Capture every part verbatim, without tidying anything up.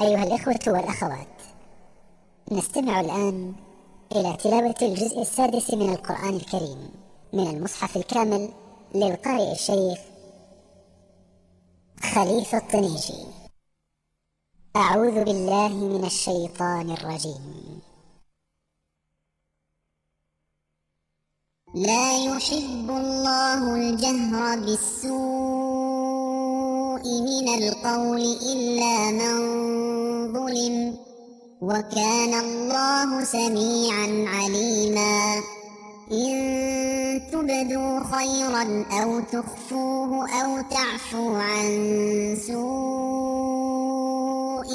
أيها الإخوة والأخوات، نستمع الآن إلى تلاوة الجزء السادس من القرآن الكريم من المصحف الكامل للقارئ الشيخ خليفة الطنيجي. أعوذ بالله من الشيطان الرجيم. لا يحب الله الجهر بالسوء من القول إلا من ظلم، وكان الله سميعا عليما. إن تبدوا خيرا أو تخفوه أو تعفو عن سوء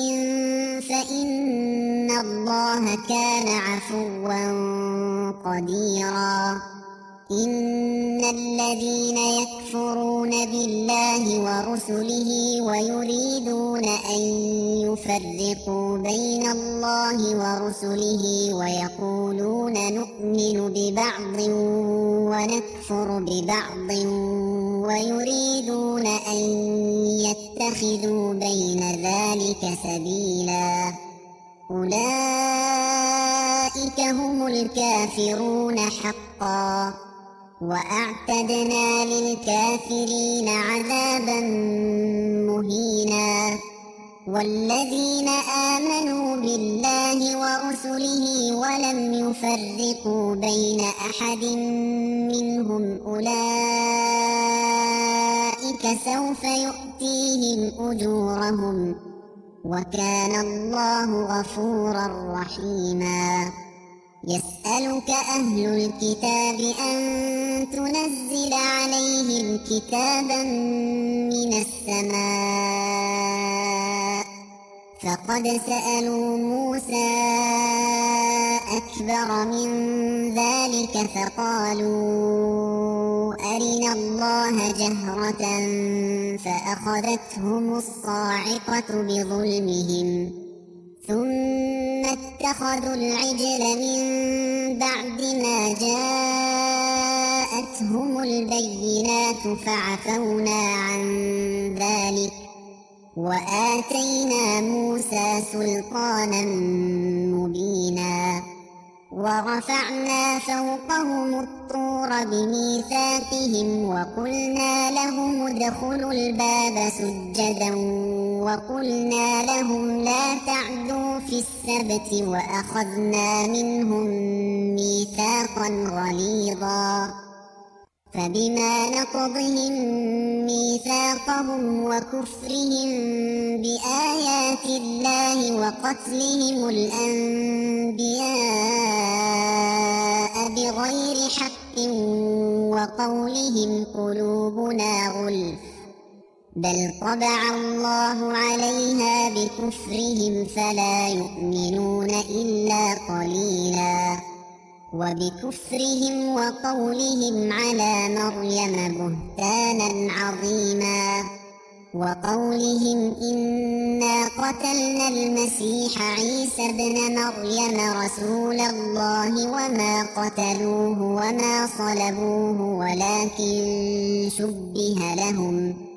فإن الله كان عفوا قديرا. إن الذين يكفرون بالله ورسله ويريدون أن يفرقوا بين الله ورسله ويقولون نؤمن ببعض ونكفر ببعض ويريدون أن يتخذوا بين ذلك سبيلا، أولئك هم الكافرون حقا، وأعتدنا للكافرين عذابا مهينا. والذين آمنوا بالله ورسله ولم يفرقوا بين أحد منهم أولئك سوف يؤتيهم أجورهم، وكان الله غفورا رحيما. يسألك أهل الكتاب أن تنزل عليهم كتابا من السماء، فقد سألوا موسى أكبر من ذلك فقالوا أرنا الله جهرة فأخذتهم الصاعقة بظلمهم، ثم اتخذوا العجل من بعد ما جاءتهم البينات فعفونا عن ذلك، وآتينا موسى سلطانا مبينا. ورفعنا فوقهم الطور بميثاقهم وقلنا لهم ادخلوا الباب سجدا وقلنا لهم لا تعدوا في السبت وأخذنا منهم ميثاقا غليظا. فبما نقضهم ميثاقهم وكفرهم بآيات الله وقتلهم الأنبياء بغير حق وقولهم قلوبنا غلف، بل طبع الله عليها بكفرهم فلا يؤمنون إلا قليلا. وبكفرهم وقولهم على مريم بهتانا عظيما، وقولهم إنا قتلنا المسيح عيسى ابن مريم رسول الله وما قتلوه وما صلبوه ولكن شبه لهم،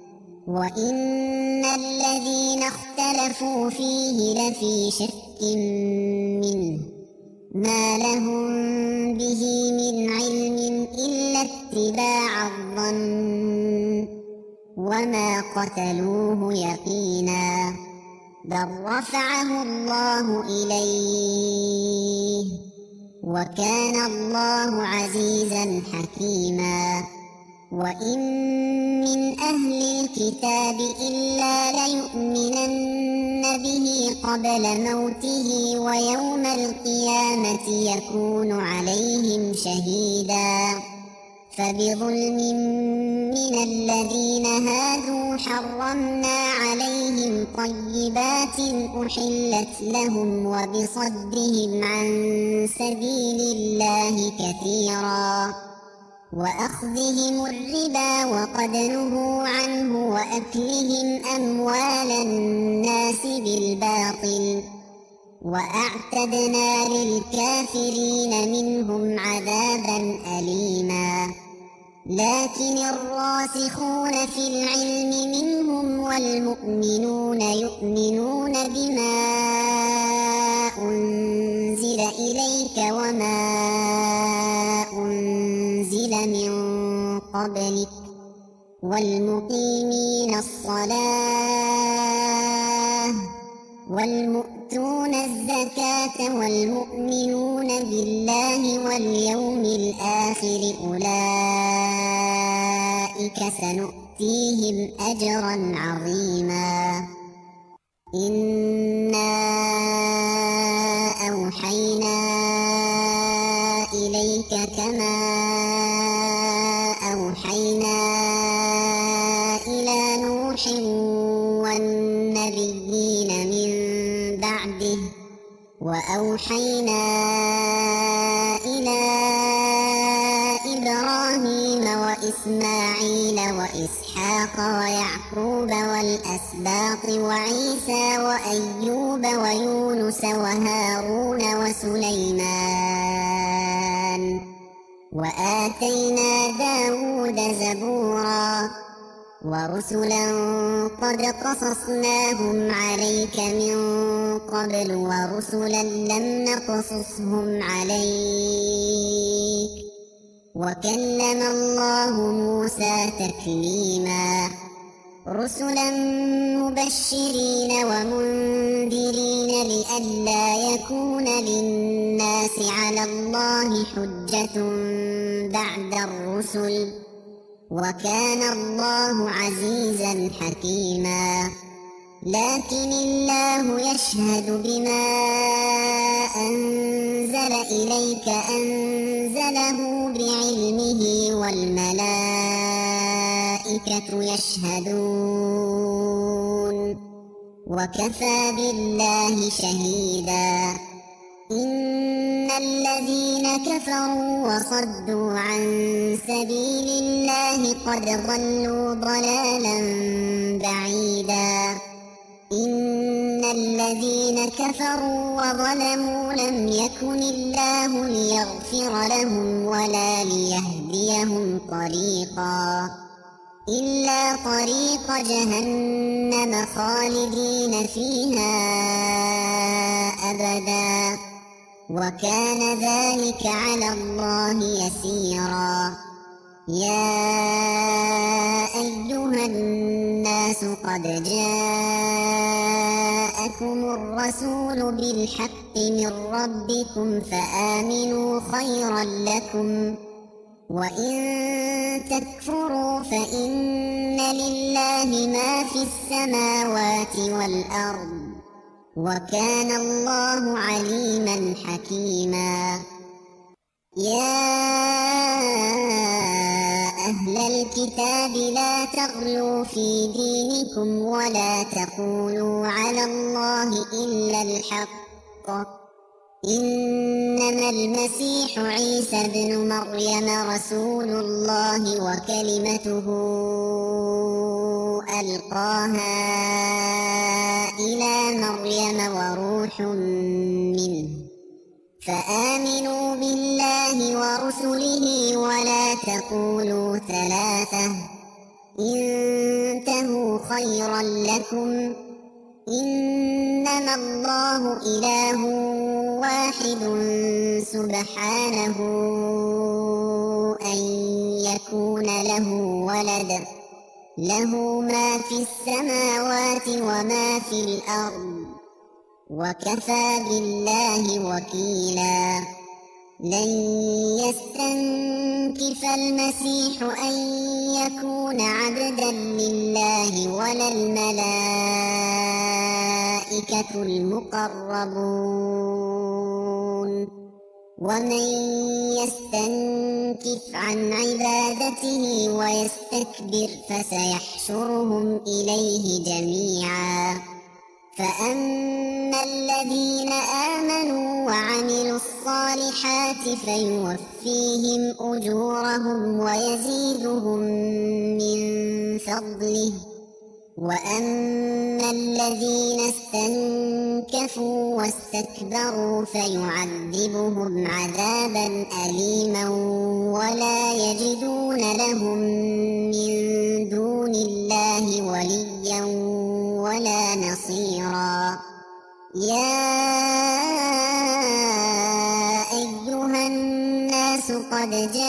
وإن الذين اختلفوا فيه لفي شك منه، ما لهم به من علم إلا اتباع الظن، وما قتلوه يقينا، بل رفعه الله إليه، وكان الله عزيزا حكيما. وإن من أهل الكتاب إلا ليؤمنن به قبل موته ويوم القيامة يكون عليهم شهيدا. فبظلم من الذين هادوا حرمنا عليهم طيبات أحلت لهم وبصدهم عن سبيل الله كثيرا، وأخذهم الربا وقد نهوا عنه وأكلهم أموال الناس بالباطل، وأعتدنا للكافرين منهم عذابا أليما. لكن الراسخون في العلم منهم والمؤمنون يؤمنون بما إليك وما أنزل من قبلك والمقيمين الصلاة والمؤتون الزكاة والمؤمنون بالله واليوم الآخر أولئك سنؤتيهم أجرا عظيما. إنا أوحينا إليك كما أوحينا إلى نوح والنبيين من بعده وأوحينا إلى إبراهيم وإسماعيل وإسحاق ويعقوب والأسباط وعيسى وأيوب ويونس وهارون وسليمان وآتينا داود زبورا ورسلا قد قصصناهم عليك من قبل ورسلا لم نقصصهم عليك وكلم الله موسى تكليما. رسلا مبشرين ومنذرين لئلا يكون للناس على الله حجة بعد الرسل وكان الله عزيزا حكيما. لكن الله يشهد بما أنزل إليك أنزله بعلمه والملائكة يشهدون وكفى بالله شهيدا. إن الذين كفروا وصدوا عن سبيل الله قد ضلوا ضلالا بعيدا. إن الذين كفروا وظلموا لم يكن الله ليغفر لهم ولا ليهديهم طريقا إلا طريق جهنم خالدين فيها أبدا وكان ذلك على الله يسيرا. يا أيها الناس قد جاءكم الرسول بالحق من ربكم فآمنوا خيرا لكم وإن تكفروا فإن لله ما في السماوات والأرض وكان الله عليما حكيما. يا أهل الكتاب لا تغلوا في دينكم ولا تقولوا على الله إلا الحق. إنما المسيح عيسى ابن مريم رسول الله وكلمته ألقاها إلى مريم وروح منه فآمنوا بالله ورسله ولا تقولوا ثلاثة انتهوا خيرا لكم إنما الله إله واحد سبحانه أن يكون له ولد له ما في السماوات وما في الأرض وكفى بالله وكيلا. لن يستنكف المسيح أن يكون عبدا لله ولا الملائكة المقربون ومن يستنكف عن عبادته ويستكبر فسيحشرهم إليه جميعا. فأما الذين آمنوا وعملوا الصالحات فيوفيهم أجورهم ويزيدهم من فضله وأما الذين استنكفوا واستكبروا فيعذبهم عذابا أليما ولا يجدون لهم من دون الله وليا ولا نصيرا. يا قد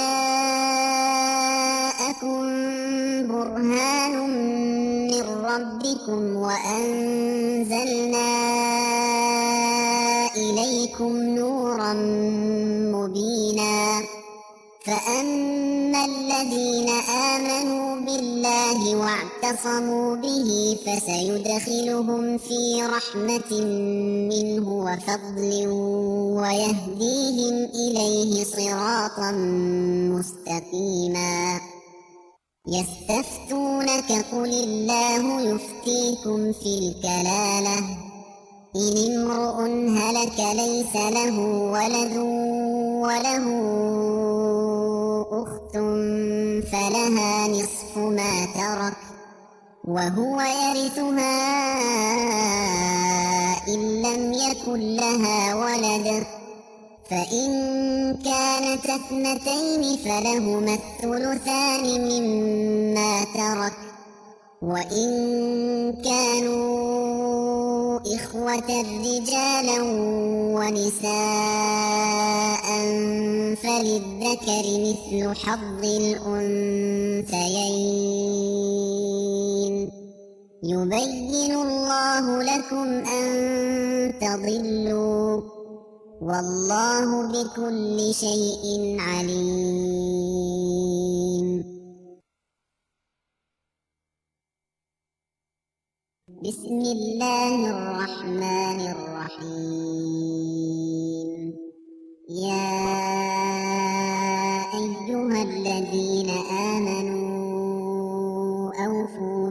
جاءكم برهان من ربكم وأنزلنا إليكم نورا مبينا فأما الذين آمنوا بالله واعتصموا به فسيدخلهم في رحمة منه وفضل ويهديهم إليه صراطا مستقيما يستفتونك قل الله يفتيكم في الكلالة إن امرؤ هلك ليس له ولد وله أخت فلها نصف ما ترك وهو يرثها إن لم يكن لها ولد فإن كانت اثنتين فلهما الثلثان مما ترك وإن كانوا إخوة رجالا ونساء فللذكر مثل حظ الأنثيين يبين الله لكم أن تضلوا والله بكل شيء عليم. بسم الله الرحمن الرحيم. يا أيها الذين آمنوا أوفوا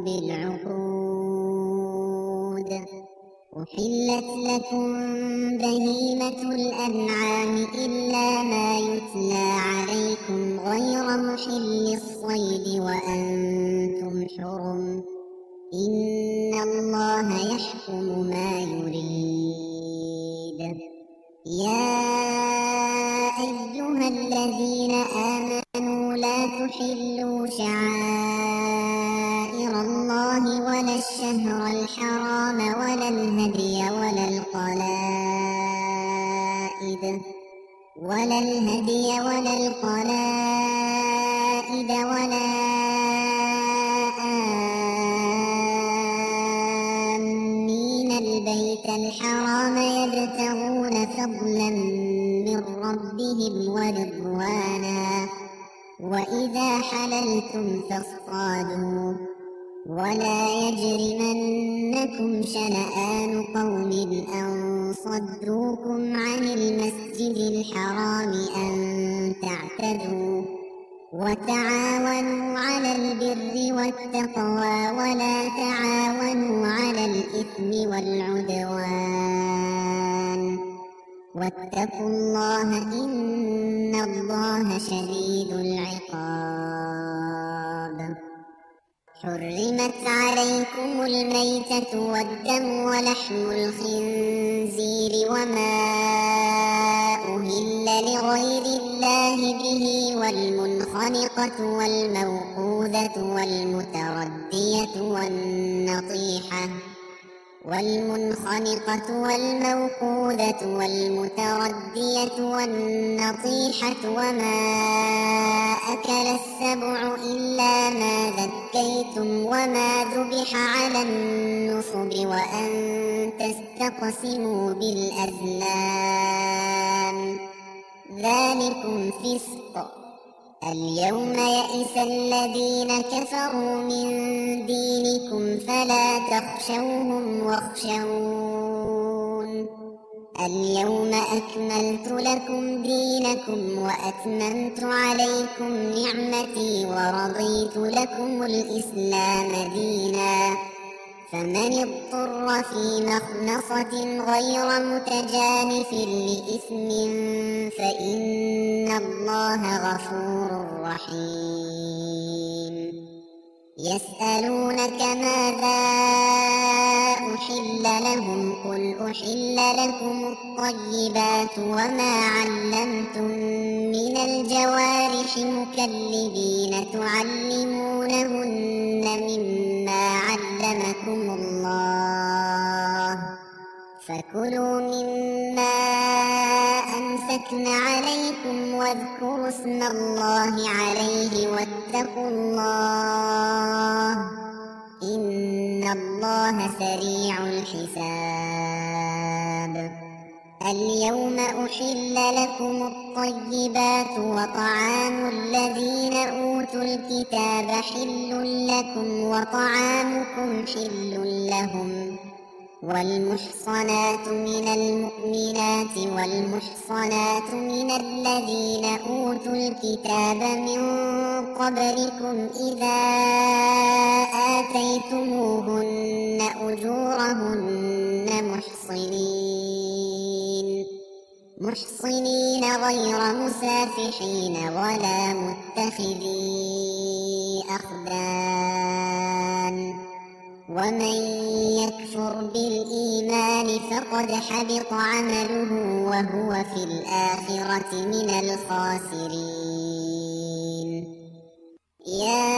بالعقود أحلت لكم بهيمة الأنعام إلا ما يتلى عليكم غير محل الصيد وأنتم حرم إن الله يحكم ما يريد. يا أيها الذين آمنوا لا تحلوا شعائر الله ولا الشهر الحرام ولا الهدي ولا القلائد ولا الهدي ولا القلائد ولا البيت الحرام يبتغون فضلا من ربهم ورضوانا وإذا حللتم فاصطادوا ولا يجرمنكم شنآن قوم أن صدوكم عن المسجد الحرام أن تعتدوا وتعاونوا على البر والتقوى ولا تعاونوا على الإثم والعدوان واتقوا الله إن الله شديد العقاب. حرمت عليكم الميتة والدم ولحم الخنزير وما أهل لغير الله به والمنخنقة والموقوذة والمتردية والنطيحة والمنخنقة والموقوذة والمتردية والنطيحة وما أكل السبع إلا ما ذكيتم وما ذبح على النصب وأن تستقسموا بالأزلام ذلكم فسق. اليوم يئس الذين كفروا من دينكم فلا تخشوهم واخشون اليوم أكملت لكم دينكم وأتممت عليكم نعمتي ورضيت لكم الإسلام دينا فمن اضطر في مخنصة غير متجانف لإثم فإن الله غفور رحيم. يسألونك ماذا أحل لهم قل أحل لكم الطيبات وما علمتم من الجوارح مكلبين تعلمونهن مما علمكم الله فكلوا مما أمسكن عليكم واذكروا اسم الله عليه واتقوا الله إن الله سريع الحساب. اليوم أحل لكم الطيبات وطعام الذين أوتوا الكتاب حل لكم وطعامكم حل لهم، والمحصنات من المؤمنات والمحصنات من الذين أوتوا الكتاب من قبلكم إذا آتيتموهن أجورهن محصنين محصنين غير مسافحين ولا متخذي أخدان، ومن يكفر بالإيمان فقد حبط عمله وهو في الآخرة من الخاسرين. يا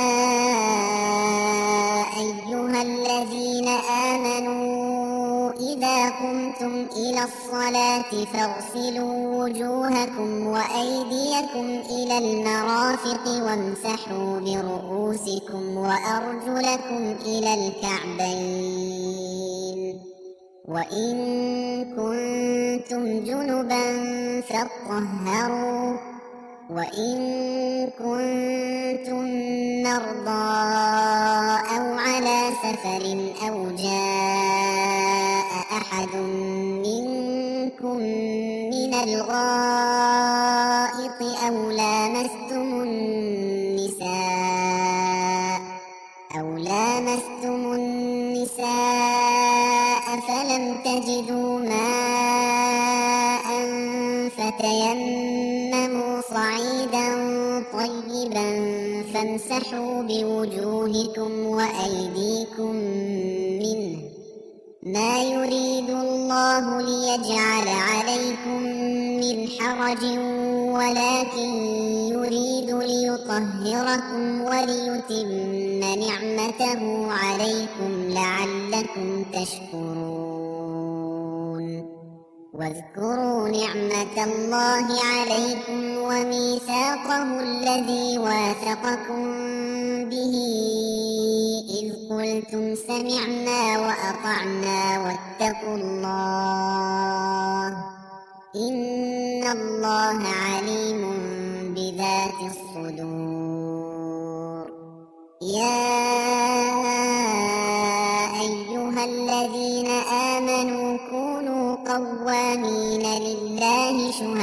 أيها الذين آمنوا إذا قمتم إلى الصلاة فاغسلوا وجوهكم وأيديكم إلى المرافق وامسحوا برؤوسكم وأرجلكم إلى الكعبين، وإن كنتم جنبا فاطهروا، وإن كنتم مرضى أو على سفر أو جاء أحد منكم من الغائط أو لامستم النساء أو لامستم النساء فلم تجدوا ماء فتيمموا صعيدا طيبا فامسحوا بوجوهكم وأيديكم منه، ما يريد الله ليجعل عليكم من حرج ولكن يريد ليطهركم وليتم نعمته عليكم لعلكم تشكرون. واذكروا نعمة الله عليكم وميثاقه الذي واثقكم به إذ قلتم سمعنا وأطعنا واتقوا الله إن الله عليم بذات الصدور. يا أيها الذين آمنوا كونوا قوامين لله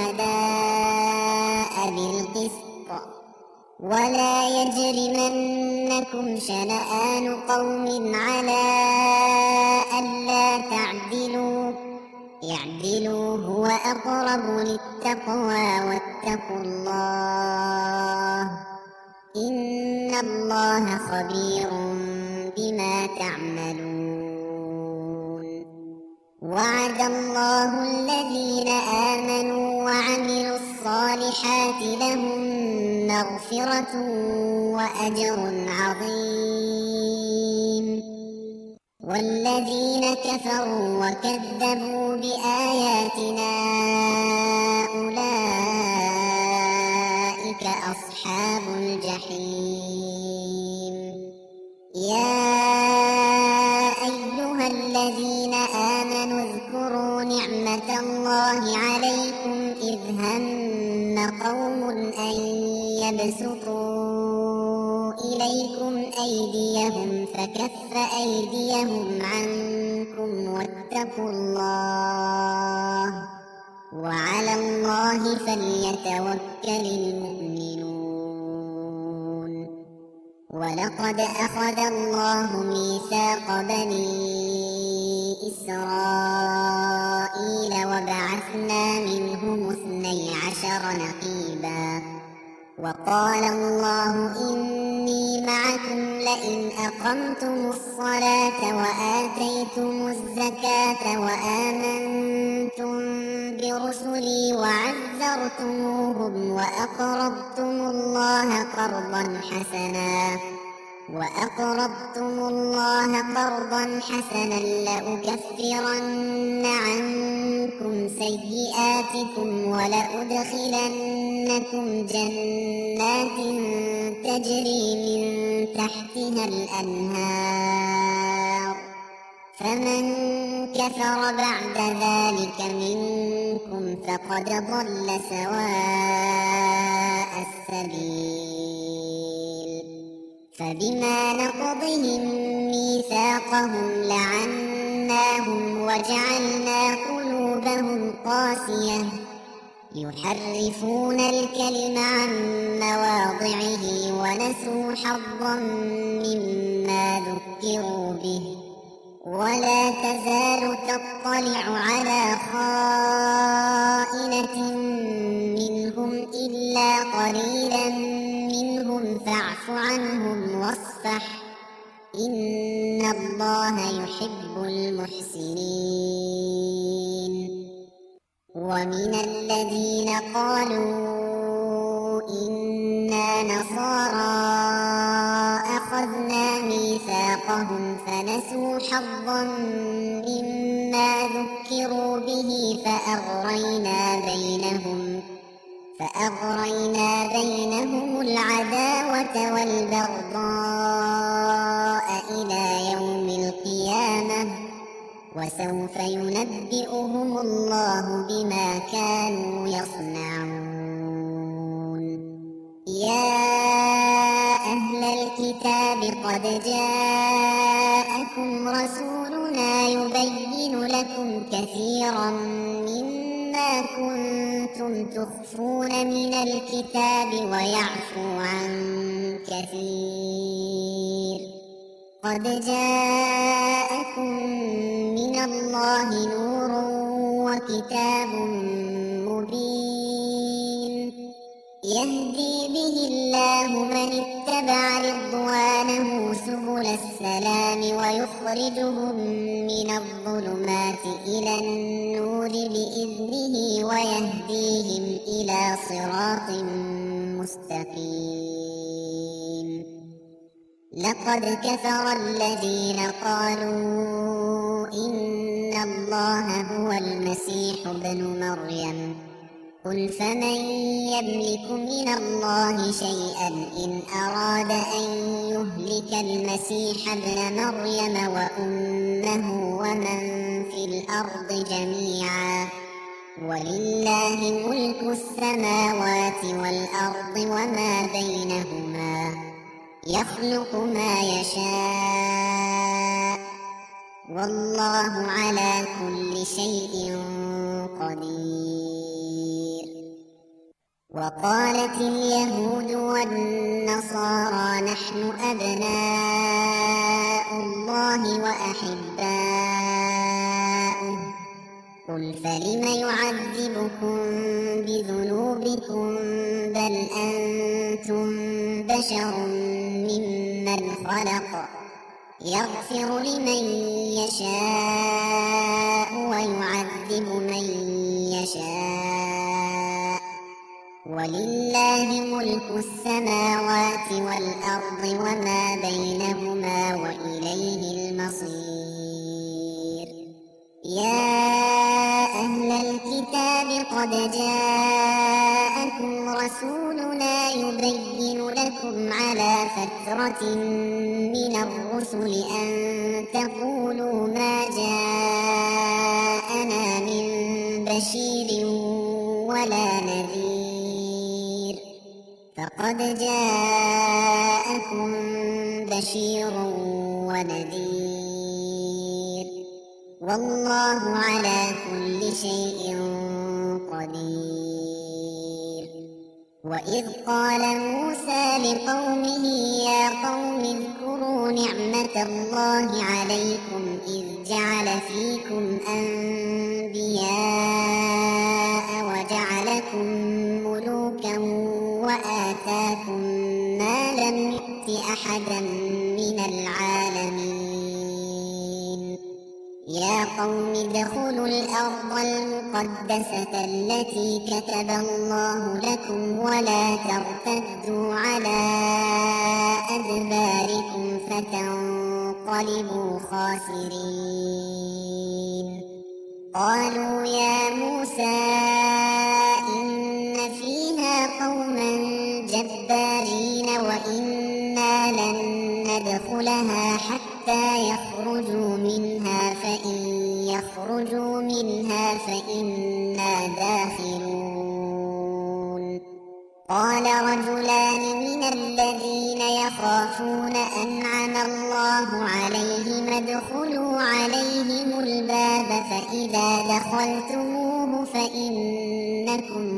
شهداء بالقسط ولا يجرمنكم شنآن قوم على ألا تعدلوا اعدلوا هو أقرب للتقوى واتقوا الله إن الله خبير بما تعملون. وعد الله الذين آمنوا وعملوا الصالحات لهم مغفرة وأجر عظيم، والذين كفروا وكذبوا بآياتنا أولئك أصحاب الجحيم. يا أيها الذين آمنوا اذكروا نعمة الله عليكم إذ هم قوم أن يبسطوا إليكم أيديهم فكف أيديهم عنكم واتقوا الله وعلى الله فليتوكل المؤمنون. ولقد أخذ الله ميثاق بني إسرائيل وبعثنا منهم اثني عشر نقيبا وقال الله إني معكم لئن أقمتم الصلاة وآتيتم الزكاة وآمنتم برسلي وعزرتموهم وأقرضتم الله قرضا حسنا وأقرضتم الله قرضا حسنا لأكفرن عنكم سيئاتكم ولأدخلنكم جنات تجري من تحتها الأنهار فمن كفر بعد ذلك منكم فقد ضل سواء السبيل فبما نقضهم ميثاقهم لعناهم وجعلنا قلوبهم قاسية يحرفون الكلم عن مواضعه ونسوا حظا مما ذكروا به ولا تزال تطلع على خائنة منهم إلا قليلا منهم فاعف عنهم واصفح إن الله يحب المحسنين ومن الذين قالوا إنا نصارى أخذنا ميثاقهم فنسوا حظا مما ذكروا به فأغرينا بينهم فأغرينا بينهم العداوة والبغضاء إلى يوم القيامة وسوف ينبئهم الله بما كانوا يصنعون يا أهل الكتاب قد جاءكم رسولنا يبين لكم كثيرا مما كنتم تخفون من الكتاب ويعفو عن كثير قد جاءكم من الله نور وكتاب مبين يهدي به الله من اتبع رضوانه سبل السلام ويخرجهم من الظلمات إلى النور بإذنه ويهديهم إلى صراط مستقيم لقد كفر الذين قالوا إن الله هو المسيح ابن مريم قل فمن يملك من الله شيئا إن أراد أن يهلك المسيح ابن مريم وأمه ومن في الأرض جميعا ولله ملك السماوات والأرض وما بينهما يخلق ما يشاء والله على كل شيء قدير وقالت اليهود والنصارى نحن أبناء الله وأحباؤه قل فلم يعذبكم بذنوبكم بل أنتم بشر ممن خلق يغفر لمن يشاء ويعذب من يشاء ولله ملك السماوات والأرض وما بينهما وإليه المصير يا أهل الكتاب قد جاءكم رسولنا يبين لكم على فترة من الرسل أن تقولوا ما جاءنا من بشير ولا نذير فقد جاءكم بشير ونذير والله على كل شيء قدير وإذ قال موسى لقومه يا قوم اذكروا نعمة الله عليكم إذ جعل فيكم أنبياء وجعلكم ملوكا وآتاكم ما لم يؤت أحدا من العالمين يا قوم ادخلوا الأرض المقدسة التي كتب الله لكم ولا ترتدوا على أدباركم فتنقلبوا خاسرين قالوا يا موسى إن فيها قوما جبارين وإنا لن ندخلها حتى يخرجوا منها فإن يخرجوا منها فإنا داخلون. قال رجلان من الذين يخافون أنعم الله عليهم ادخلوا عليهم الباب فإذا دخلتموه فإنكم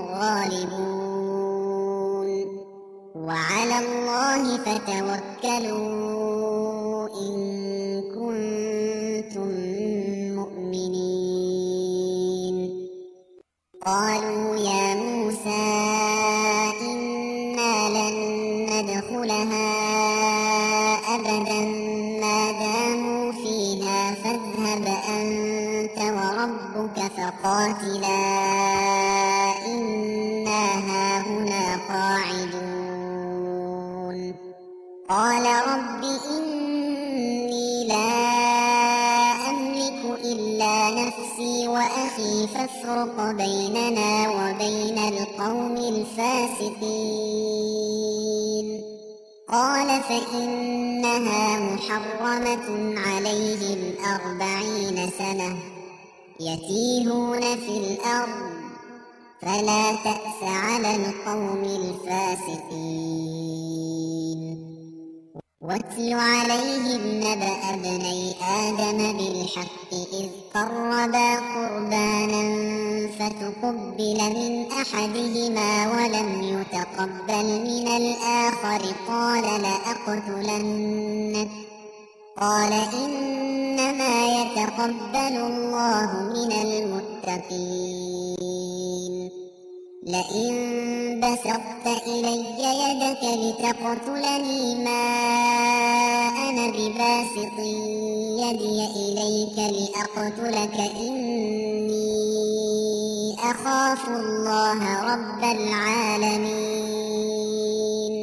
غالبون وعلى الله فتوكلوا إن كنتم مؤمنين. قالوا يا موسى إنا لن ندخلها أبدا ما داموا فيها فاذهب أنت وربك فقاتلا إنا هاهنا قاعدون. قال رب إني لا أملك إلا نفسي وأخي فافرق بيننا وبين القوم الفاسقين. قال فإنها محرمة عليهم أربعين سنة يتيهون في الأرض فلا تأس على القوم الفاسقين. واتل عليهم نبأ ابني آدم بالحق إذ قربا قربانا فتقبل من أحدهما ولم يتقبل من الآخر قال لأقتلنك قال إنما يتقبل الله من المتقين. لئن بسطت إلي يدك لتقتلني ما أنا بباسط يدي إليك لأقتلك إني أخاف الله رب العالمين.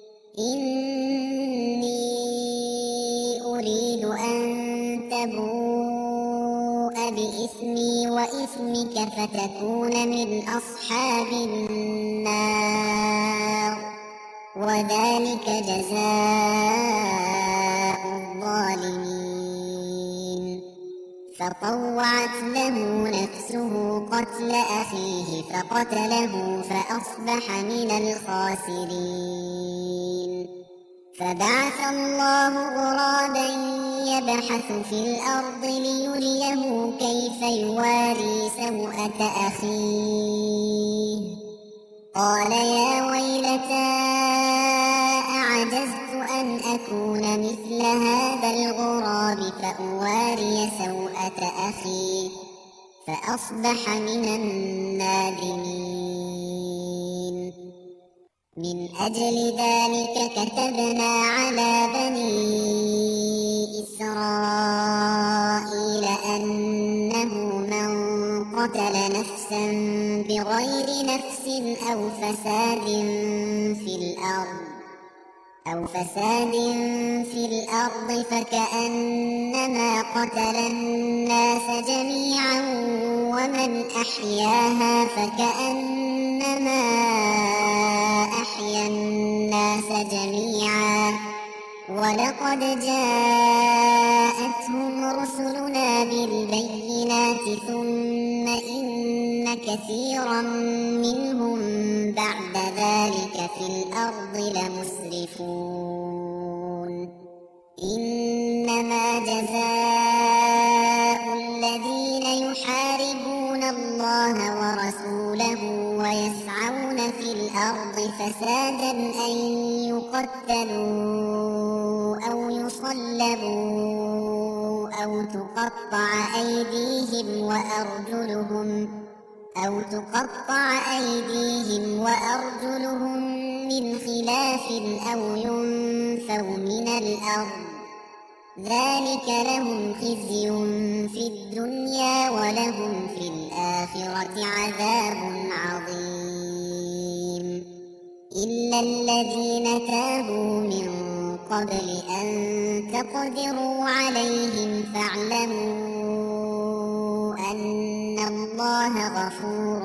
إني أريد أن تبوء بإثمي وإثمك فتكون من أصحاب النار وذلك جزاء الظالمين. فطوعت له نفسه قتل أخيه فقتله فأصبح من الخاسرين. فبعث الله غرابا يبحث في الأرض ليريه كيف يواري سوءة أخيه قال يا ويلتى أعجزت أن أكون مثل هذا الغراب فأواري سوءة أخي فأصبح من النادمين. من أجل ذلك كتبنا على بني إسرائيل أنه من قتل نفسا بغير نفس أو فساد في الأرض أو فساد في الأرض فكأنما قتل الناس جميعا ومن أحياها فكأنما أحيا الناس جميعا. ولقد جاءتهم رسلنا بالبينات ثم إن كثيرا منهم بعد ذلك في الأرض لمسرفون. إنما جزاء الذين يحاربون الله ورسوله ويسعون في الأرض فسادا أن يقتلوا أو يصلبوا أو تقطع أيديهم وأرجلهم أو تقطع أيديهم وأرجلهم من خلاف أو ينفوا من الأرض ذلك لهم خزي في الدنيا ولهم في الآخرة عذاب عظيم. إلا الذين تابوا من قبل أن تقدروا عليهم فاعلموا أن الله غفور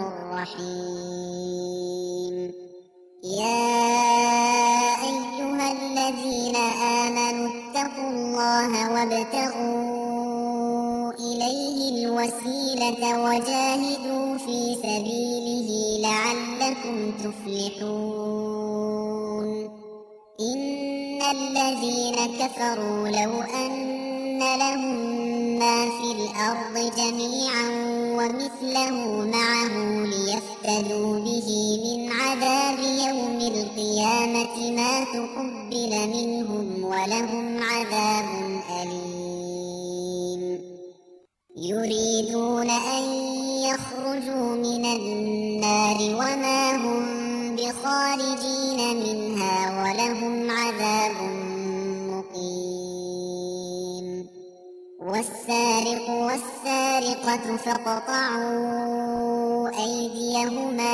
رحيم. يا أيها الذين آمنوا اتقوا الله وابتغوا إليه الوسيلة وجاهدوا في سبيله لعلكم تفلحون. إن الذين كفروا لو أن لهم ما في الأرض جميعا ومثله معه ليفتدوا به من عذاب يوم القيامة ما تقبل منهم ولهم عذاب أليم. يريدون أن يخرجوا من النار وما هم بخارجين منها ولهم عذاب مقيم. والسارق والسارقة فاقطعوا أيديهما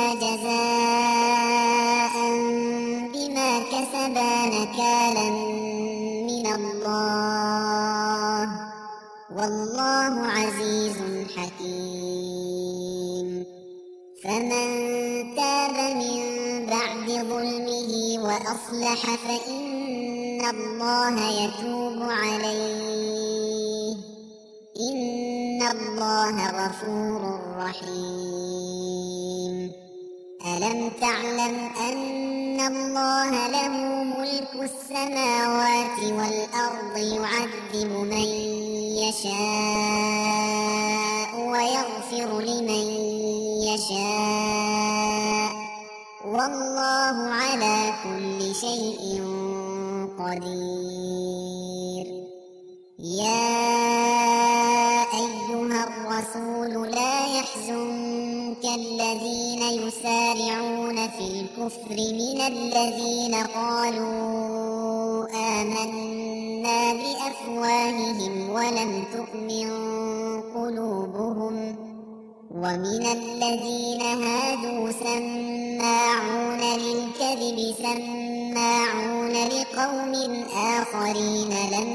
جزاء بما كسبا نكالا من الله والله عزيز حكيم. فمن تاب من بعد ظلمه وأصلح فإن الله يتوب عليه، إن الله غفور رحيم. ألم تعلم أن الله له ملك السماوات والأرض يعذب من يشاء ويغفر لمن يشاء والله على كل شيء قدير. يا أيها الرسول لا يحزنك الذين يسارعون في الكفر من الذين قالوا آمنا بأفواههم ولم تؤمن قلوبهم، ومن الذين هادوا سماعون للكذب سماعون لقوم آخرين لم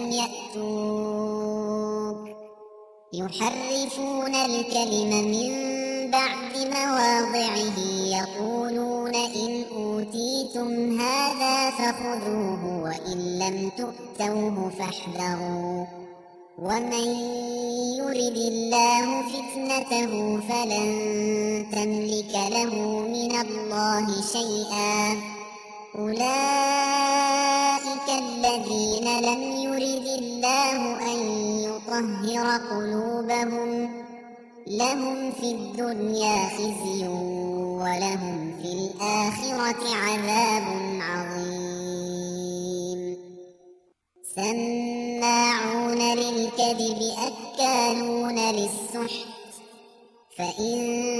يأتوك يحرفون الكلم من بعد مواضعه يقولون إن أوتيتم هذا فخذوه وإن لم تؤتوه فاحذروا، ومن يرد الله فتنته فلن تملك له من الله شيئا. أولئك الذين لم يرد الله أن يطهر قلوبهم، لهم في الدنيا خزي ولهم في الآخرة عذاب عظيم. سماعون للكذب أكالون للسحت، فإن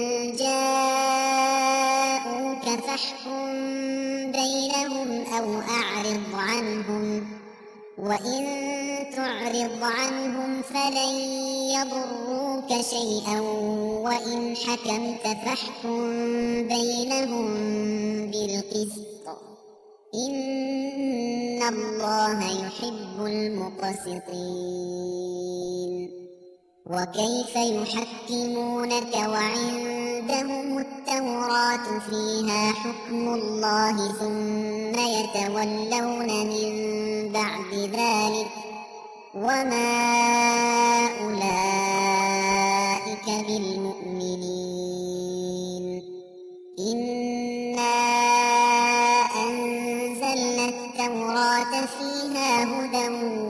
جاءوك فاحكم بينهم أو أعرض عنهم، وإن تعرض عنهم فلن يضروك شيئا وإن حكمت فاحكم بينهم بالقسط، إن الله يحب المقسطين. وكيف يحكمونك وعندهم التوراة فيها حكم الله ثم يتولون من بعد ذلك وما أولئك بالمؤمنين. إنا أنزلنا التوراة فيها هدى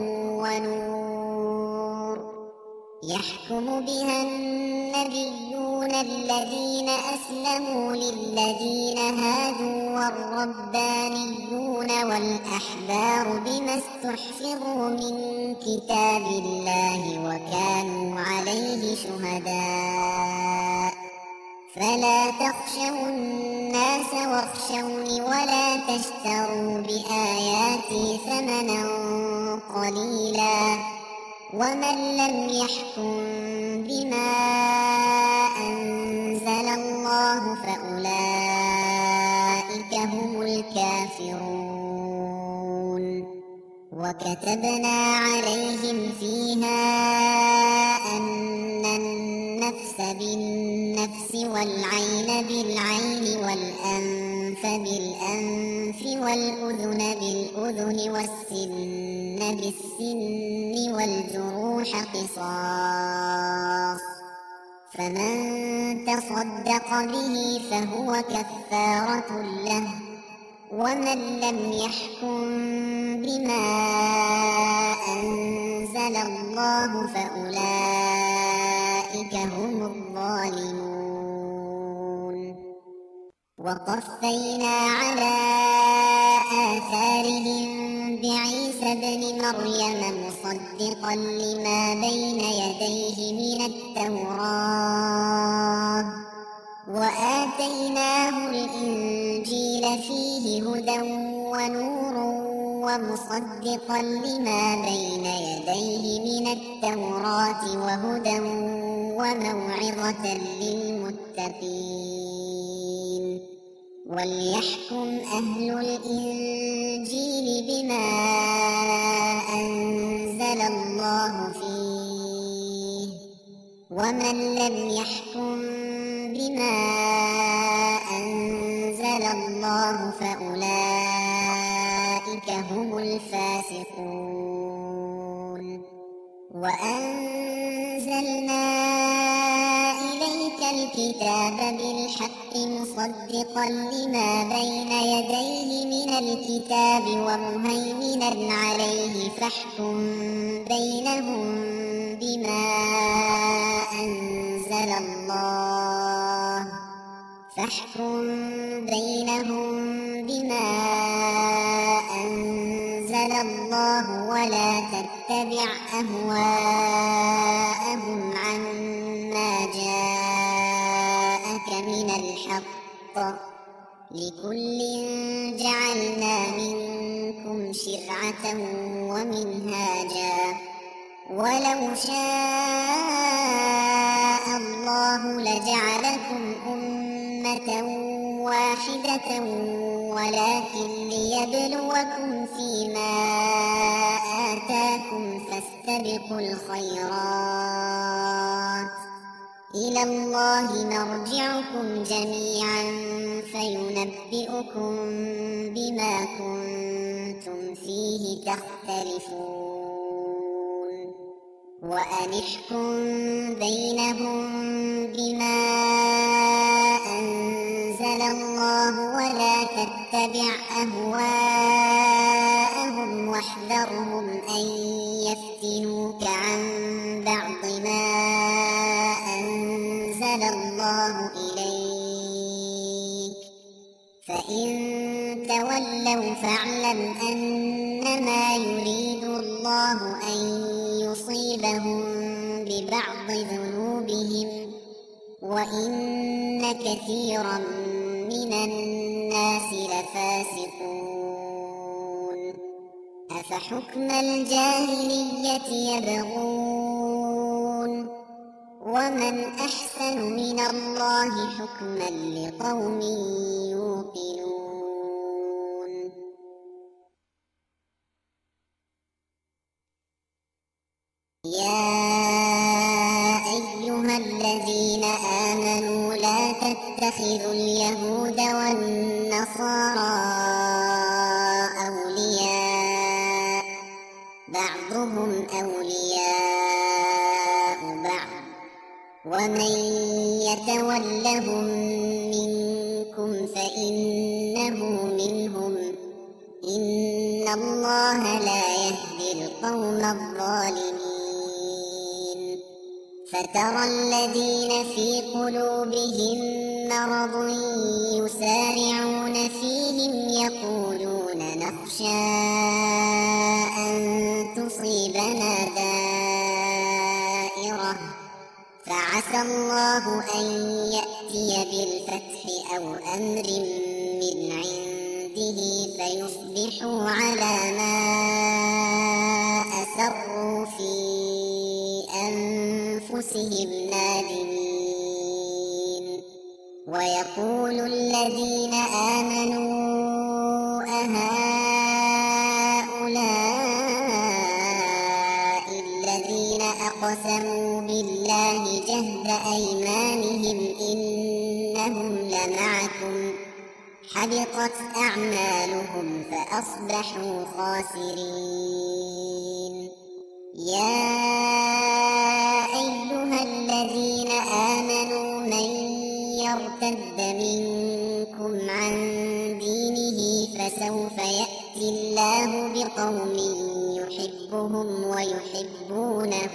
ونور يحكم بها النبيون الذين أسلموا للذين هادوا والربانيون والأحبار بما استحفظوا من كتاب الله وكانوا عليه شهداء، فلا تخشوا الناس واخشوني ولا تشتروا بآياتي ثمنا قليلا، ومن لم يحكم بما أنزل الله فأولئك هم الكافرون. وكتبنا عليهم فيها أن النفس النفس بالنفس والعين بالعين والأنف بالأنف والأذن بالأذن والسن بالسن والجروح قصاص، فمن تصدق به فهو كفارة له، ومن لم يحكم بما أنزل الله فأولئك هم الظالمون. وقفينا على آثارهم بعيسى ابن مريم مصدقا لما بين يديه من التوراة، وآتيناه الإنجيل فيه هدى ونور ومصدقا لما بين يديه من التوراة وهدى وموعظة للمتقين. وليحكم أهل الإنجيل بما أنزل الله فيه، ومن لم يحكم بما أنزل الله فأولئك هم الفاسقون. وأنزلنا إليك الكتاب بالحق مصدقا لما بين يديه من الكتاب ومهيمنا عليه، فاحكم بينهم بما أنزل الله فاحكم بينهم بما أنزل الله ولا تتبع أهواءهم عما جاءك من الحق، لكل جعلنا منكم شرعة ومنهاجا، ولو شاء الله لجعلكم أمة واحدة ولكن ليبلوكم فيما آتاكم، فاستبقوا الخيرات، إلى الله مرجعكم جميعا فينبئكم بما كنتم فيه تختلفون. وأن احكم بينهم بما أنزل الله ولا تتبع أهواءهم، واحذرهم أن يفتنوك عن بعض ما أنزل الله إليك، فإن تولوا فاعلم أنما يريد الله أن يصيبهم ببعض ذنوبهم، وإن كثيرا من الناس لفاسقون. أفحكم الجاهلية يبغون، ومن أحسن من الله حكما لقوم يوقنون. يا أيها الذين آمنوا لا تتخذوا اليهود والنصارى أولياء، بعضهم أولياء بعض، ومن يتولهم منكم فإنه منهم، إن الله لا يهدي القوم الظالمين. فترى الذين في قلوبهم مرض يسارعون فيهم يقولون نخشى أن تصيبنا دائرة، فعسى الله أن يأتي بالفتح أو أمر من عنده فيصبحوا على ما أسروا في أنفسهم نادمين. ويقول الذين آمنوا أهؤلاء الذين أقسموا بالله جهد جهد أيمانهم إنهم لمعكم حبطت أعمالهم فأصبحوا خاسرين. يا أيها الذين آمنوا من يرتد منكم عن دينه فسوف يأتي الله بقوم يحبهم ويحبونه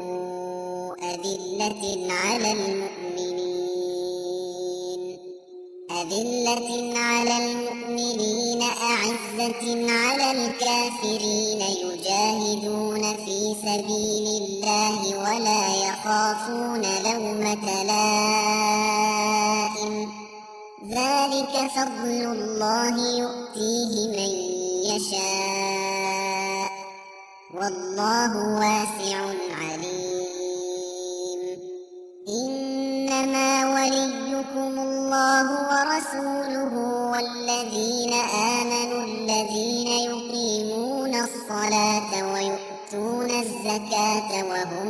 أذلة على المؤمنين أذلة على المؤمنين أعزة على الكافرين يجاهدون في سبيل الله ولا يخافون لومة لائم ذلك فضل الله يؤتيه من يشاء والله واسع عليم. إنما وليكم الله ورسوله والذين آمنوا الذين يقيمون الصلاة ويؤتون الزكاة وهم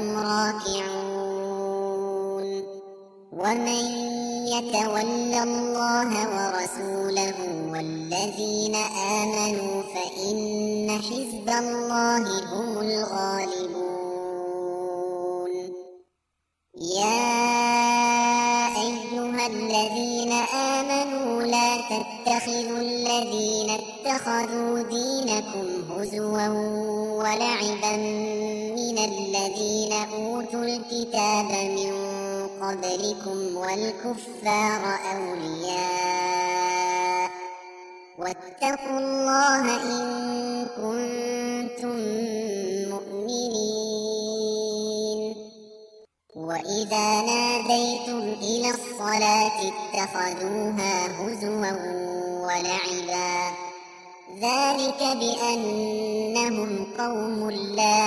راكعون. ومن يتول الله ورسوله والذين آمنوا فإن حزب الله هم الغالبون. يا أيها الذين آمنوا لا تتخذوا الذين اتخذوا دينكم هزوا ولعبا من الذين أوتوا الكتاب من قبلكم والكفار أولياء واتقوا الله إن كنتم مؤمنين. وإذا ناديتم إلى الصلاة اتخذوها هزوا ولعبا ذلك بأنهم قوم لا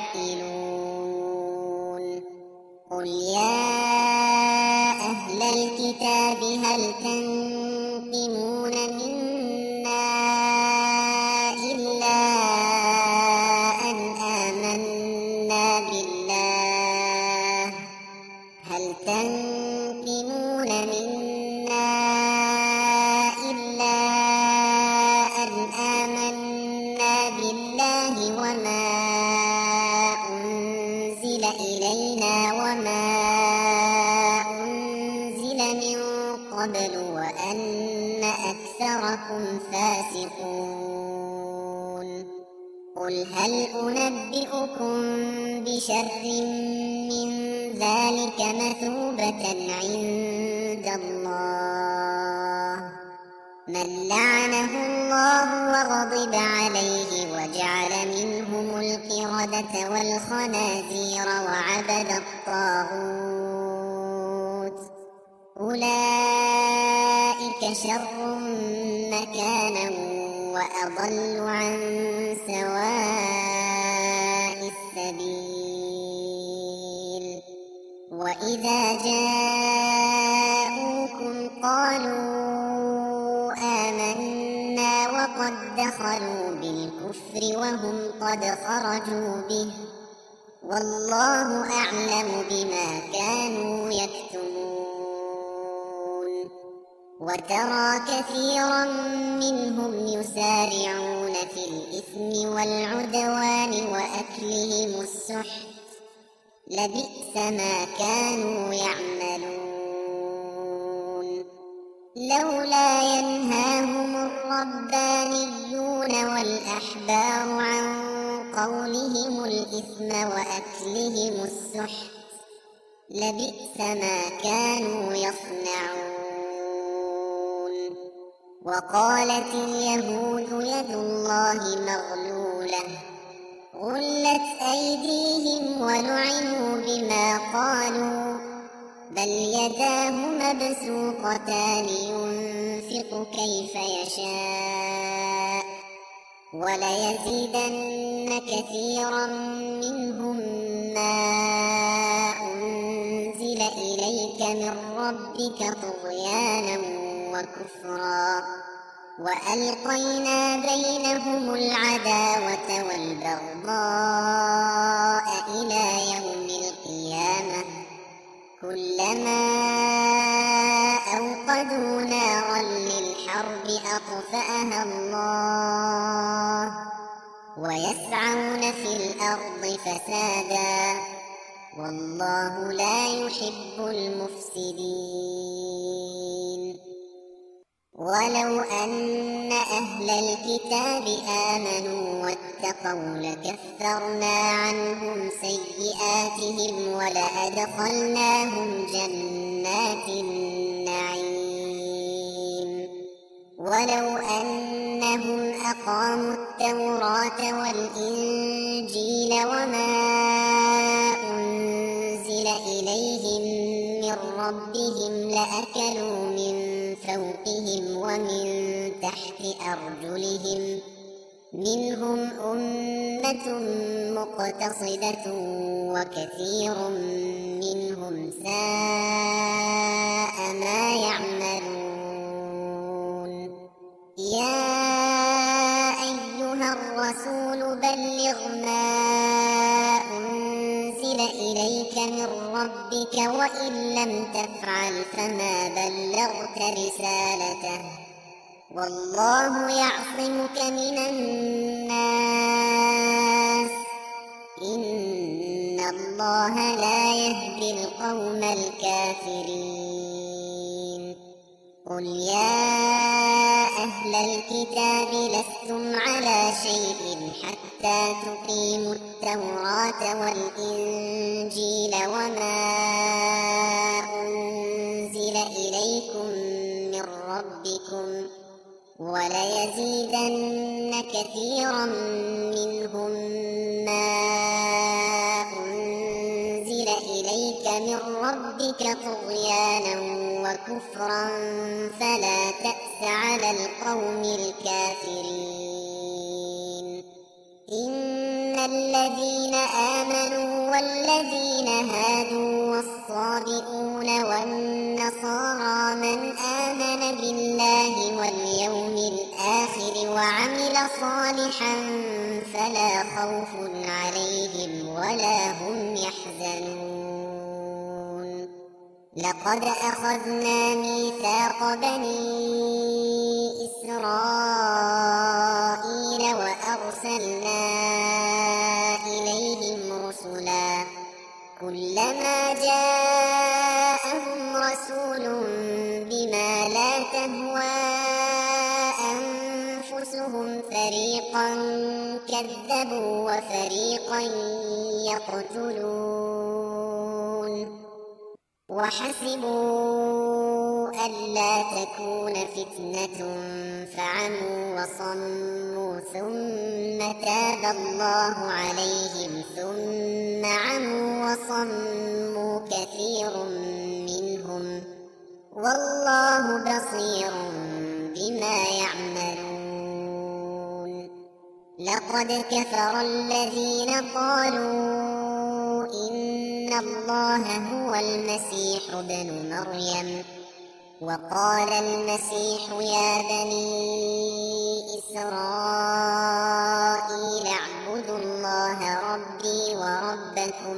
يعقلون. قل يا أهل الكتاب هل تنقمون منا إلا أن آمنا بالله هل تنقمون منا إلا أن آمنا بالله وما أنزل إلينا وما أنزل من قبل وأن أكثركم فاسقون. قل هل أنبئكم بشر من ذلك مثوبة عند الله من لعنه الله وغضب عليه وجعل منهم القردة والخنازير وعبد الطاغوت أولئك شر مكانا وأضل عن سواء السبيل. وإذا جاءوكم قالوا آمنا وقد دخلوا بالكفر وهم قد خرجوا به والله أعلم بما كانوا يكتمون. وترى كثيرا منهم يسارعون في الإثم والعدوان وأكلهم السحت لبئس ما كانوا يعملون. لولا ينهاهم الربانيون والأحبار عن قولهم الإثم وأكلهم السحت لبئس ما كانوا يصنعون. وقالت اليهود يد الله مغلولة غلت أيديهم ولعنوا بما قالوا بل يداه مبسوطتان ينفق كيف يشاء وليزيدن كثيرا منهم ما أنزل إليك من ربك طغيانا وكفرا وألقينا بينهم العداوة والبغضاء إلى يوم القيامة كلما أوقدوا نارا للحرب أطفأها الله ويسعون في الأرض فسادا والله لا يحب المفسدين. ولو أن أهل الكتاب آمنوا واتقوا لكفرنا عنهم سيئاتهم ولأدخلناهم جنات النعيم. ولو أنهم أقاموا التوراة والإنجيل وما أنزل إليهم من ربهم لأكلوا من فوقهم ومن تحت أرجلهم منهم أمة مقتصدة وكثير منهم ساء ما يعملون. يا أيها الرسول بلغ ما أنزل إليك من ربك وإن لم تفعل فما بلغت رسالته والله يعصمك من الناس إن الله لا يهدي القوم الكافرين. قل يا أهل الكتاب لستم على شيء حتى تقيموا التوراة والإنجيل وما أنزل إليكم من ربكم وليزيدن كثيرا منهم ما أنزل إليك من ربك طغيانا وكفرا فلا تأس على القوم الكافرين. إن الذين آمنوا والذين هادوا والصابئون والنصارى من آمن بالله واليوم الآخر وعمل صالحا فلا خوف عليهم ولا هم يحزنون. لقد أخذنا ميثاق بني إسرائيل وأرسلنا إليهم رسلا كلما جاءهم رسول بما لا تهوى أنفسهم فريقا كذبوا وفريقا يقتلون وحسبوا ألا تكون فتنة فعموا وصموا ثم تاب الله عليهم ثم عموا وصموا كثير منهم والله بصير بما يعملون. لقد كفر الذين قالوا إن الله هو المسيح ابن مريم وقال المسيح يا بني إسرائيل اعبدوا الله ربي وربكم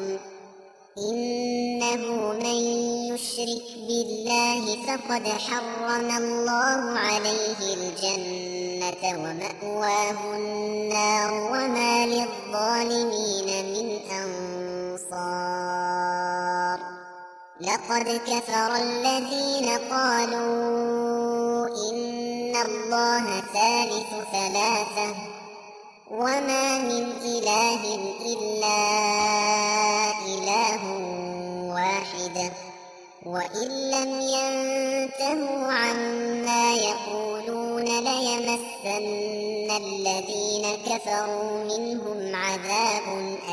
إنه من يشرك بالله فقد حرم الله عليه الجنة ومأواه النار وما للظالمين من أنصار. لقد كفر الذين قالوا إن الله ثالث ثلاثة وما من إله إلا إله واحد وإن لم ينتهوا عما يقولون ليمسن الذين كفروا منهم عذاب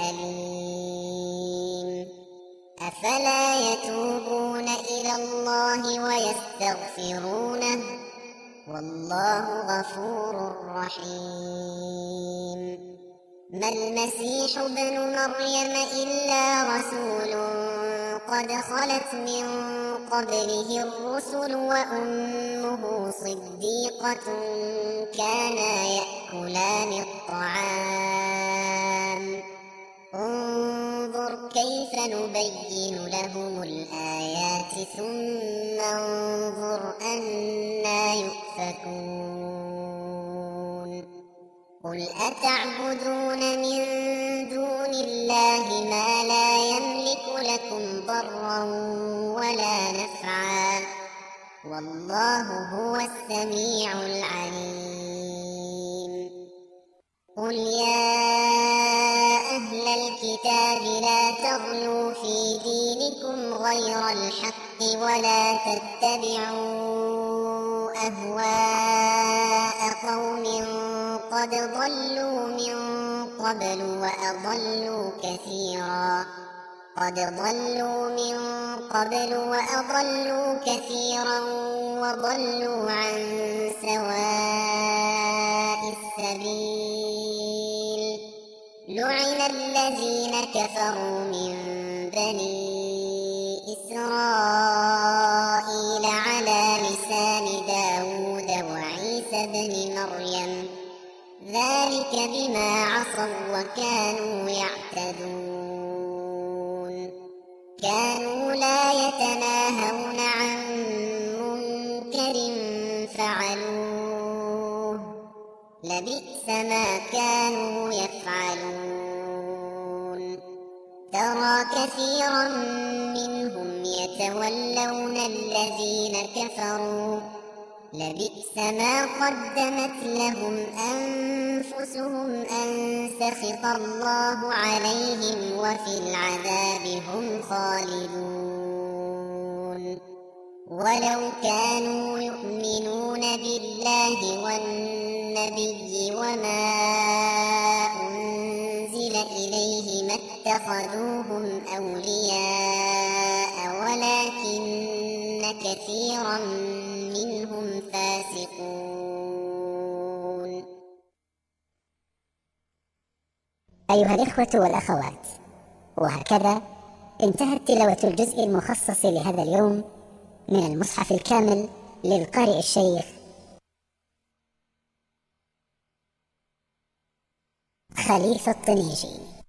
أليم. أفلا يتوبون إلى الله ويستغفرونه والله غفور رحيم. ما المسيح ابن مريم إلا رسول قد خلت من قبله الرسل وأمه صديقة كانا يأكلان الطعام انظر كيف سنبين لهم الآيات ثم انظر أنى يؤفكون قل أتعبدون من دون الله ما لا يملك لكم ضرا ولا نفعا والله هو السميع العليم قل يا أهل الكتاب لا تغلوا في دينكم غير الحق ولا تتبعوا أهواء قوم قد ضلوا من قبل وأضلوا كثيرا قد ضلوا من قبل وأضلوا كثيرا وضلوا عن سواء السبيل لعن الذين كفروا من بني إسرائيل على لسان داود وعيسى بن مريم ذلك بما عصوا وكانوا يعتدون كانوا لا يتناهون عن منكر فعلوه لبئس ما كانوا يفعلون ترى كثيرا منهم يتولون الذين كفروا لبئس ما قدمت لهم أنفسهم أن سخط الله عليهم وفي العذاب هم خالدون ولو كانوا يؤمنون بالله والنبي وما أنزل إليه ما اتخذوهم أولياء ولكن كثيرا منهم فاسقون. أيها الإخوة والأخوات، وهكذا انتهت تلاوة الجزء المخصص لهذا اليوم من المصحف الكامل للقارئ الشيخ خليفة الطنيجي.